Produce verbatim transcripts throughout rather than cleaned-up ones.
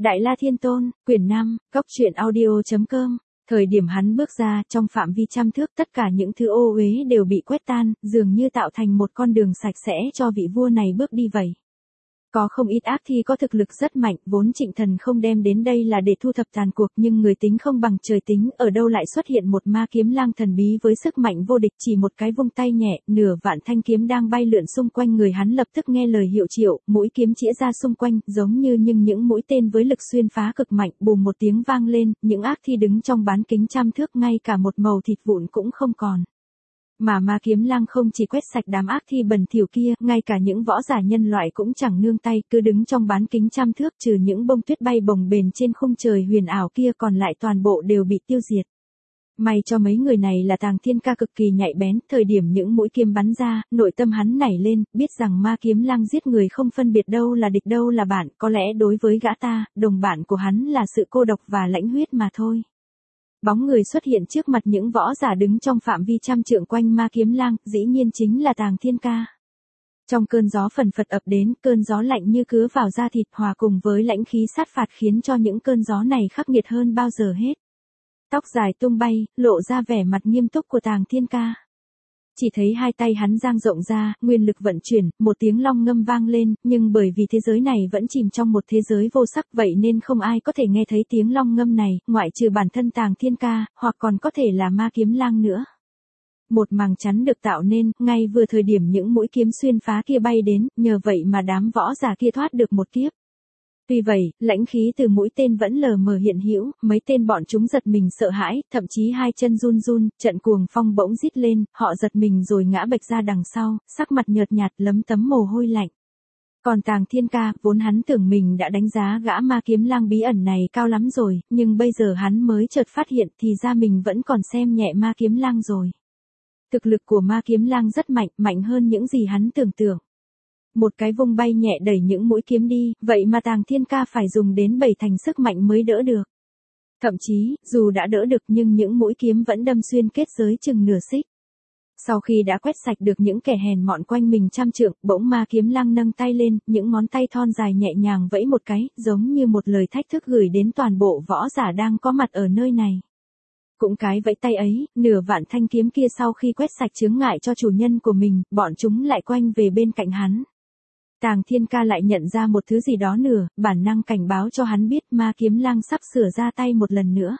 Đại La Thiên Tôn, quyển năm, góc truyện audio chấm com. Thời điểm hắn bước ra, trong phạm vi trăm thước tất cả những thứ ô uế đều bị quét tan, dường như tạo thành một con đường sạch sẽ cho vị vua này bước đi vậy. Có không ít ác thi có thực lực rất mạnh, vốn Trịnh Thần không đem đến đây là để thu thập tàn cuộc, nhưng người tính không bằng trời tính, ở đâu lại xuất hiện một ma kiếm lang thần bí với sức mạnh vô địch, chỉ một cái vung tay nhẹ, nửa vạn thanh kiếm đang bay lượn xung quanh người hắn lập tức nghe lời hiệu triệu, mũi kiếm chĩa ra xung quanh, giống như nhưng những mũi tên với lực xuyên phá cực mạnh, bùm một tiếng vang lên, những ác thi đứng trong bán kính trăm thước ngay cả một mẩu thịt vụn cũng không còn. Mà ma kiếm lang không chỉ quét sạch đám ác thi bẩn thỉu kia, ngay cả những võ giả nhân loại cũng chẳng nương tay, cứ đứng trong bán kính trăm thước, trừ những bông tuyết bay bồng bềnh trên khung trời huyền ảo kia còn lại toàn bộ đều bị tiêu diệt. May cho mấy người này là Tàng Thiên Ca cực kỳ nhạy bén, thời điểm những mũi kiếm bắn ra, nội tâm hắn nảy lên, biết rằng ma kiếm lang giết người không phân biệt đâu là địch đâu là bạn, có lẽ đối với gã ta, đồng bạn của hắn là sự cô độc và lãnh huyết mà thôi. Bóng người xuất hiện trước mặt những võ giả đứng trong phạm vi trăm trượng quanh ma kiếm lang, dĩ nhiên chính là Tàng Thiên Ca. Trong cơn gió phần phật ập đến, cơn gió lạnh như cứa vào da thịt hòa cùng với lãnh khí sát phạt khiến cho những cơn gió này khắc nghiệt hơn bao giờ hết. Tóc dài tung bay, lộ ra vẻ mặt nghiêm túc của Tàng Thiên Ca. Chỉ thấy hai tay hắn dang rộng ra, nguyên lực vận chuyển, một tiếng long ngâm vang lên, nhưng bởi vì thế giới này vẫn chìm trong một thế giới vô sắc vậy nên không ai có thể nghe thấy tiếng long ngâm này, ngoại trừ bản thân Tàng Thiên Ca, hoặc còn có thể là ma kiếm lang nữa. Một màng chắn được tạo nên, ngay vừa thời điểm những mũi kiếm xuyên phá kia bay đến, nhờ vậy mà đám võ giả kia thoát được một kiếp. Tuy vậy, lãnh khí từ mũi tên vẫn lờ mờ hiện hữu, mấy tên bọn chúng giật mình sợ hãi, thậm chí hai chân run run, trận cuồng phong bỗng rít lên, họ giật mình rồi ngã bệch ra đằng sau, sắc mặt nhợt nhạt lấm tấm mồ hôi lạnh. Còn Tàng Thiên Ca, vốn hắn tưởng mình đã đánh giá gã ma kiếm lang bí ẩn này cao lắm rồi, nhưng bây giờ hắn mới chợt phát hiện thì ra mình vẫn còn xem nhẹ ma kiếm lang rồi. Thực lực của ma kiếm lang rất mạnh, mạnh hơn những gì hắn tưởng tượng. Một cái vung bay nhẹ đẩy những mũi kiếm đi, vậy mà Tàng Thiên Ca phải dùng đến bảy thành sức mạnh mới đỡ được. Thậm chí, dù đã đỡ được nhưng những mũi kiếm vẫn đâm xuyên kết giới chừng nửa xích. Sau khi đã quét sạch được những kẻ hèn mọn quanh mình trăm trượng, bỗng ma kiếm lang nâng tay lên, những ngón tay thon dài nhẹ nhàng vẫy một cái, giống như một lời thách thức gửi đến toàn bộ võ giả đang có mặt ở nơi này. Cũng cái vẫy tay ấy, nửa vạn thanh kiếm kia sau khi quét sạch chướng ngại cho chủ nhân của mình, bọn chúng lại quanh về bên cạnh hắn. Tàng Thiên Ca lại nhận ra một thứ gì đó nửa, bản năng cảnh báo cho hắn biết ma kiếm lang sắp sửa ra tay một lần nữa.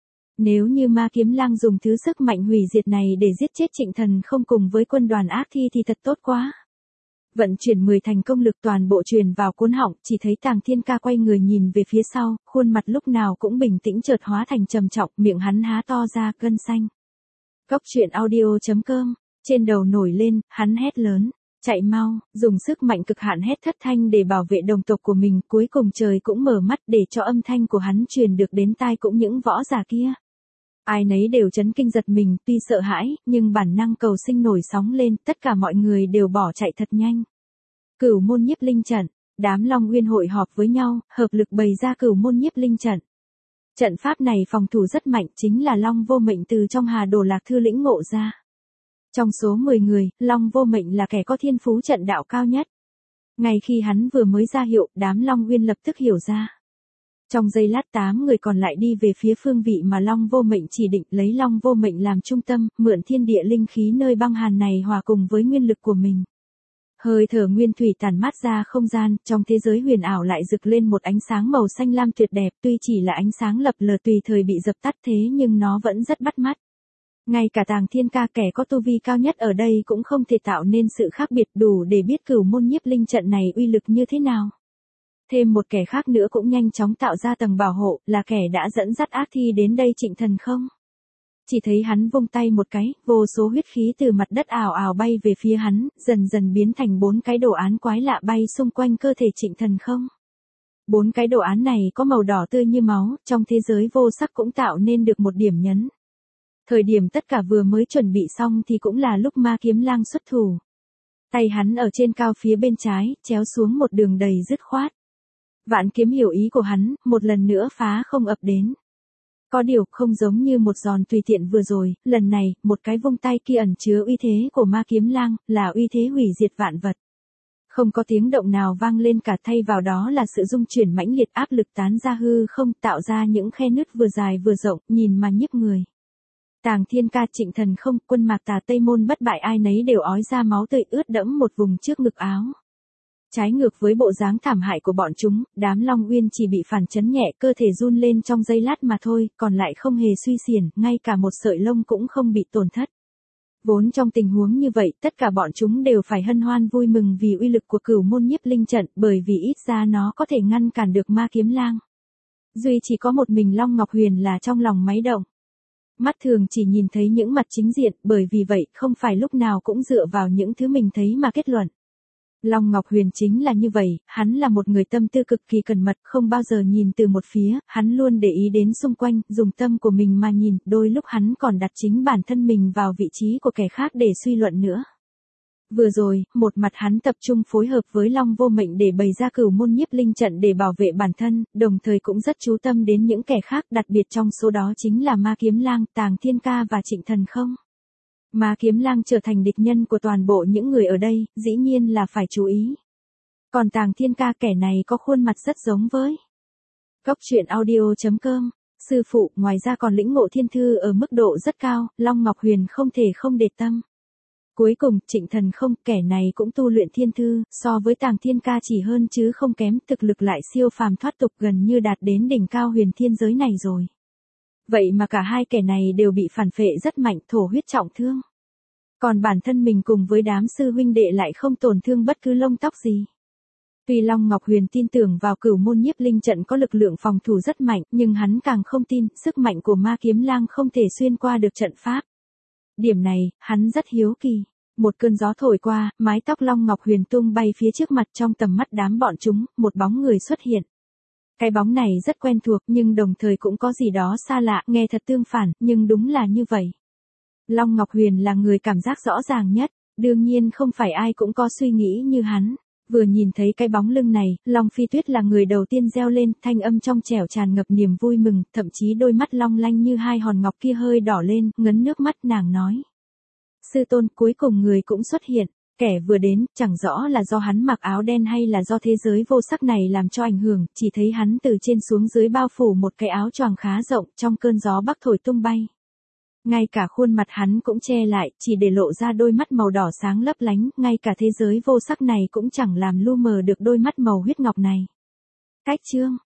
Nếu như ma kiếm lang dùng thứ sức mạnh hủy diệt này để giết chết Trịnh Thần không cùng với quân đoàn ác thi thì thật tốt quá. Vận chuyển mười thành công lực toàn bộ truyền vào cuốn họng, chỉ thấy Tàng Thiên Ca quay người nhìn về phía sau, khuôn mặt lúc nào cũng bình tĩnh chợt hóa thành trầm trọng, miệng hắn há to ra gân xanh. Góc truyện audio chấm com, trên đầu nổi lên, hắn hét lớn. Chạy mau, dùng sức mạnh cực hạn hét thất thanh để bảo vệ đồng tộc của mình, cuối cùng trời cũng mở mắt để cho âm thanh của hắn truyền được đến tai cũng những võ giả kia. Ai nấy đều chấn kinh giật mình, tuy sợ hãi, nhưng bản năng cầu sinh nổi sóng lên, tất cả mọi người đều bỏ chạy thật nhanh. Cửu môn nhiếp linh trận, đám Long Uyên hội họp với nhau, hợp lực bày ra cửu môn nhiếp linh trận. Trận pháp này phòng thủ rất mạnh, chính là Long Vô Mệnh từ trong Hà Đồ Lạc Thư lĩnh ngộ ra. Trong số mười người, Long Vô Mệnh là kẻ có thiên phú trận đạo cao nhất. Ngay khi hắn vừa mới ra hiệu, đám Long Uyên lập tức hiểu ra. Trong giây lát tám người còn lại đi về phía phương vị mà Long Vô Mệnh chỉ định, lấy Long Vô Mệnh làm trung tâm, mượn thiên địa linh khí nơi băng hàn này hòa cùng với nguyên lực của mình. Hơi thở nguyên thủy tản mát ra không gian, trong thế giới huyền ảo lại rực lên một ánh sáng màu xanh lam tuyệt đẹp, tuy chỉ là ánh sáng lập lờ tùy thời bị dập tắt thế nhưng nó vẫn rất bắt mắt. Ngay cả Tàng Thiên Ca kẻ có tu vi cao nhất ở đây cũng không thể tạo nên sự khác biệt đủ để biết cửu môn nhiếp linh trận này uy lực như thế nào. Thêm một kẻ khác nữa cũng nhanh chóng tạo ra tầng bảo hộ, là kẻ đã dẫn dắt ác thi đến đây Trịnh Thần không. Chỉ thấy hắn vung tay một cái, vô số huyết khí từ mặt đất ào ào bay về phía hắn, dần dần biến thành bốn cái đồ án quái lạ bay xung quanh cơ thể Trịnh Thần không. Bốn cái đồ án này có màu đỏ tươi như máu, trong thế giới vô sắc cũng tạo nên được một điểm nhấn. Thời điểm tất cả vừa mới chuẩn bị xong thì cũng là lúc ma kiếm lang xuất thủ. Tay hắn ở trên cao phía bên trái, chéo xuống một đường đầy dứt khoát. Vạn kiếm hiểu ý của hắn, một lần nữa phá không ập đến. Có điều không giống như một giòn tùy tiện vừa rồi, lần này, một cái vung tay kia ẩn chứa uy thế của ma kiếm lang, là uy thế hủy diệt vạn vật. Không có tiếng động nào vang lên cả, thay vào đó là sự rung chuyển mãnh liệt, áp lực tán ra hư không, tạo ra những khe nứt vừa dài vừa rộng, nhìn mà nhức người. Tàng Thiên Ca, Trịnh Thần Không, Quân Mạc Tà, Tây Môn Bất Bại, ai nấy đều ói ra máu tươi, ướt đẫm một vùng trước ngực áo. Trái ngược với bộ dáng thảm hại của bọn chúng, đám Long Uyên chỉ bị phản chấn nhẹ, cơ thể run lên trong giây lát mà thôi, còn lại không hề suy xiển, ngay cả một sợi lông cũng không bị tổn thất. Vốn trong tình huống như vậy, tất cả bọn chúng đều phải hân hoan vui mừng vì uy lực của Cửu Môn Nhiếp Linh Trận, bởi vì ít ra nó có thể ngăn cản được Ma Kiếm Lang. Duy chỉ có một mình Long Ngọc Huyền là trong lòng máy động. Mắt thường chỉ nhìn thấy những mặt chính diện, bởi vì vậy không phải lúc nào cũng dựa vào những thứ mình thấy mà kết luận. Long Ngọc Huyền chính là như vậy, hắn là một người tâm tư cực kỳ cẩn mật, không bao giờ nhìn từ một phía, hắn luôn để ý đến xung quanh, dùng tâm của mình mà nhìn, đôi lúc hắn còn đặt chính bản thân mình vào vị trí của kẻ khác để suy luận nữa. Vừa rồi, một mặt hắn tập trung phối hợp với Long Vô Mệnh để bày ra Cửu Môn Nhiếp Linh Trận để bảo vệ bản thân, đồng thời cũng rất chú tâm đến những kẻ khác, đặc biệt trong số đó chính là Ma Kiếm Lang, Tàng Thiên Ca và Trịnh Thần Không. Ma Kiếm Lang trở thành địch nhân của toàn bộ những người ở đây, dĩ nhiên là phải chú ý. Còn Tàng Thiên Ca, kẻ này có khuôn mặt rất giống với Cốc truyện audio chấm com. Sư phụ, ngoài ra còn lĩnh ngộ thiên thư ở mức độ rất cao, Long Ngọc Huyền không thể không để tâm. Cuối cùng, Trịnh Thần Không, kẻ này cũng tu luyện thiên thư, so với Tàng Thiên Ca chỉ hơn chứ không kém, thực lực lại siêu phàm thoát tục, gần như đạt đến đỉnh cao huyền thiên giới này rồi. Vậy mà cả hai kẻ này đều bị phản phệ rất mạnh, thổ huyết trọng thương. Còn bản thân mình cùng với đám sư huynh đệ lại không tổn thương bất cứ lông tóc gì. Tuy Long Ngọc Huyền tin tưởng vào Cửu Môn Nhiếp Linh Trận có lực lượng phòng thủ rất mạnh, nhưng hắn càng không tin, sức mạnh của Ma Kiếm Lang không thể xuyên qua được trận pháp. Điểm này, hắn rất hiếu kỳ. Một cơn gió thổi qua, mái tóc Long Ngọc Huyền tung bay phía trước mặt, trong tầm mắt đám bọn chúng, một bóng người xuất hiện. Cái bóng này rất quen thuộc nhưng đồng thời cũng có gì đó xa lạ, nghe thật tương phản, nhưng đúng là như vậy. Long Ngọc Huyền là người cảm giác rõ ràng nhất, đương nhiên không phải ai cũng có suy nghĩ như hắn. Vừa nhìn thấy cái bóng lưng này, Long Phi Tuyết là người đầu tiên reo lên, thanh âm trong trẻo tràn ngập niềm vui mừng, thậm chí đôi mắt long lanh như hai hòn ngọc kia hơi đỏ lên, ngấn nước mắt, nàng nói. Sư tôn, cuối cùng người cũng xuất hiện. Kẻ vừa đến, chẳng rõ là do hắn mặc áo đen hay là do thế giới vô sắc này làm cho ảnh hưởng, chỉ thấy hắn từ trên xuống dưới bao phủ một cái áo choàng khá rộng, trong cơn gió bắc thổi tung bay. Ngay cả khuôn mặt hắn cũng che lại, chỉ để lộ ra đôi mắt màu đỏ sáng lấp lánh, ngay cả thế giới vô sắc này cũng chẳng làm lu mờ được đôi mắt màu huyết ngọc này. Cách chương